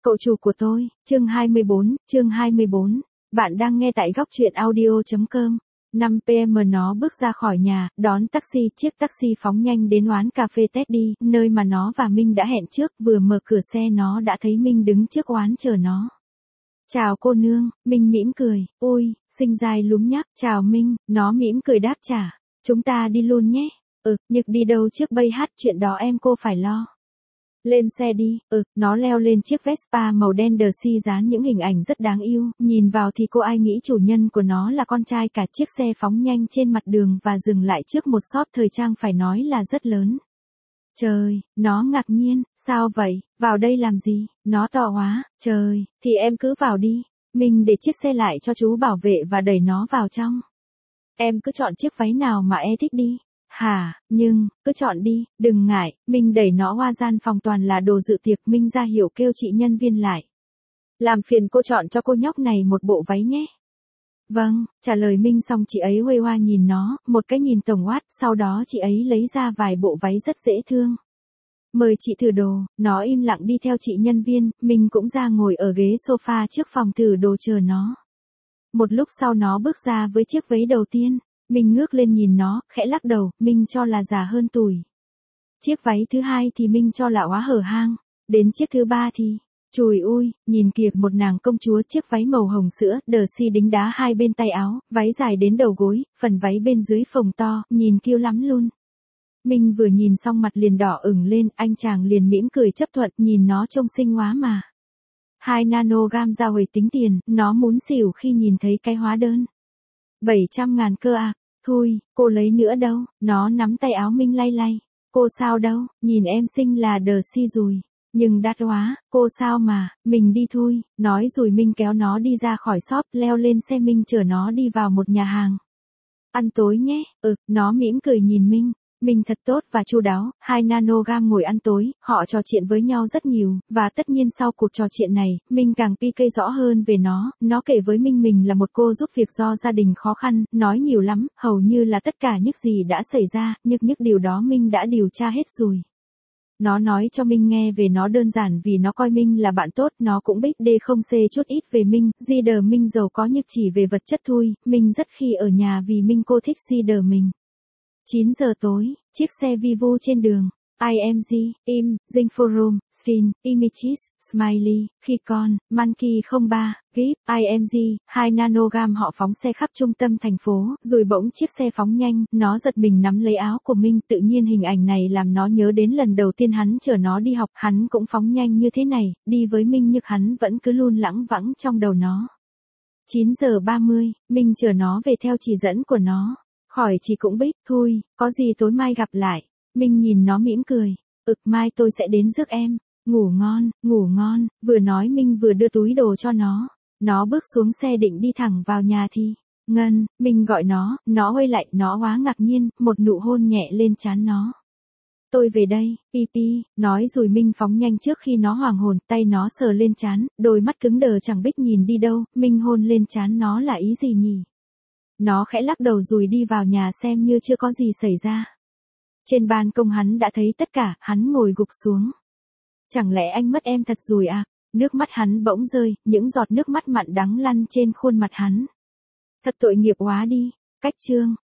Cậu chủ của tôi, chương 24. Bạn đang nghe tại góc truyện audio.com. 5 PM nó bước ra khỏi nhà, đón taxi, chiếc taxi phóng nhanh đến quán cà phê Teddy, nơi mà nó và Minh đã hẹn trước, vừa mở cửa xe nó đã thấy Minh đứng trước quán chờ nó. Chào cô nương, Minh mỉm cười, ôi, xinh dai lúm nhác, chào Minh, nó mỉm cười đáp trả, chúng ta đi luôn nhé, Nhược đi đâu trước bây hát, chuyện đó cô phải lo. Lên xe đi, nó leo lên chiếc Vespa màu đen Dercy dán những hình ảnh rất đáng yêu, nhìn vào thì cô ai nghĩ chủ nhân của nó là con trai cả. Chiếc xe phóng nhanh trên mặt đường và dừng lại trước một shop thời trang phải nói là rất lớn. Trời, nó ngạc nhiên, sao vậy, vào đây làm gì, nó to quá, trời, thì em cứ vào đi, mình để chiếc xe lại cho chú bảo vệ và đẩy nó vào trong. Em cứ chọn chiếc váy nào mà thích đi. Hả, nhưng, cứ chọn đi, đừng ngại, mình đẩy nó qua gian phòng toàn là đồ dự tiệc. Minh ra hiệu kêu chị nhân viên lại. Làm phiền cô chọn cho cô nhóc này một bộ váy nhé. Vâng, trả lời Minh xong chị ấy huê hoa nhìn nó, một cái nhìn tổng quát, sau đó chị ấy lấy ra vài bộ váy rất dễ thương. Mời chị thử đồ, nó im lặng đi theo chị nhân viên, Minh cũng ra ngồi ở ghế sofa trước phòng thử đồ chờ nó. Một lúc sau nó bước ra với chiếc váy đầu tiên. Minh ngước lên nhìn nó, khẽ lắc đầu, Minh cho là già hơn tuổi. Chiếc váy thứ hai thì Minh cho là quá hở hang. Đến chiếc thứ ba thì, chùi ui, nhìn kìa, một nàng công chúa, chiếc váy màu hồng sữa, Dercy đính đá hai bên tay áo, váy dài đến đầu gối, phần váy bên dưới phồng to, nhìn kiêu lắm luôn. Minh vừa nhìn xong mặt liền đỏ ửng lên, anh chàng liền mỉm cười chấp thuận, nhìn nó trông xinh quá mà. 2 nanogam ra huề tính tiền, nó muốn xỉu khi nhìn thấy cái hóa đơn. 700.000 cơ à, thôi, cô lấy nữa đâu, nó nắm tay áo Minh lay lay, cô sao đâu, nhìn em xinh là Dercy rồi, nhưng đắt quá, cô sao mà, mình đi thôi, nói rồi Minh kéo nó đi ra khỏi shop, leo lên xe Minh chở nó đi vào một nhà hàng. Ăn tối nhé, nó mỉm cười nhìn Minh. Minh thật tốt và chu đáo, 2 nanogam ngồi ăn tối, họ trò chuyện với nhau rất nhiều, và tất nhiên sau cuộc trò chuyện này, Minh càng PK rõ hơn về nó kể với Minh mình là một cô giúp việc do gia đình khó khăn, nói nhiều lắm, hầu như là tất cả những gì đã xảy ra, nhưng điều đó Minh đã điều tra hết rồi. Nó nói cho Minh nghe về nó đơn giản vì nó coi Minh là bạn tốt, nó cũng biết không xê chút ít về Minh, Minh giàu có nhưng chỉ về vật chất thôi, Minh rất khi ở nhà vì Minh cô thích mình. 9 giờ tối, chiếc xe Vivo trên đường, IMG, Zing Forum, Skin, Images, Smiley, Kikon, Monkey 03, Gip, IMG, 2 nanogam họ phóng xe khắp trung tâm thành phố, rồi bỗng chiếc xe phóng nhanh, nó giật mình nắm lấy áo của Minh, tự nhiên hình ảnh này làm nó nhớ đến lần đầu tiên hắn chở nó đi học, hắn cũng phóng nhanh như thế này, đi với Minh nhưng hắn vẫn cứ luôn lẳng vẳng trong đầu nó. 9 giờ 30, Minh chở nó về theo chỉ dẫn của nó. Khỏi chị cũng biết, thôi, có gì tối mai gặp lại. Minh nhìn nó mỉm cười. Mai tôi sẽ đến rước em. Ngủ ngon, vừa nói Minh vừa đưa túi đồ cho nó. Nó bước xuống xe định đi thẳng vào nhà thì, Ngân, Minh gọi nó quay lại, nó quá ngạc nhiên, một nụ hôn nhẹ lên trán nó. Tôi về đây, Pipi, nói rồi Minh phóng nhanh trước khi nó hoàng hồn, tay nó sờ lên trán, đôi mắt cứng đờ chẳng biết nhìn đi đâu, Minh hôn lên trán nó là ý gì nhỉ? Nó khẽ lắc đầu rồi đi vào nhà xem như chưa có gì xảy ra. Trên ban công hắn đã thấy tất cả, hắn ngồi gục xuống. Chẳng lẽ anh mất em thật rồi à? Nước mắt hắn bỗng rơi, những giọt nước mắt mặn đắng lăn trên khuôn mặt hắn. Thật tội nghiệp quá đi. Cách chương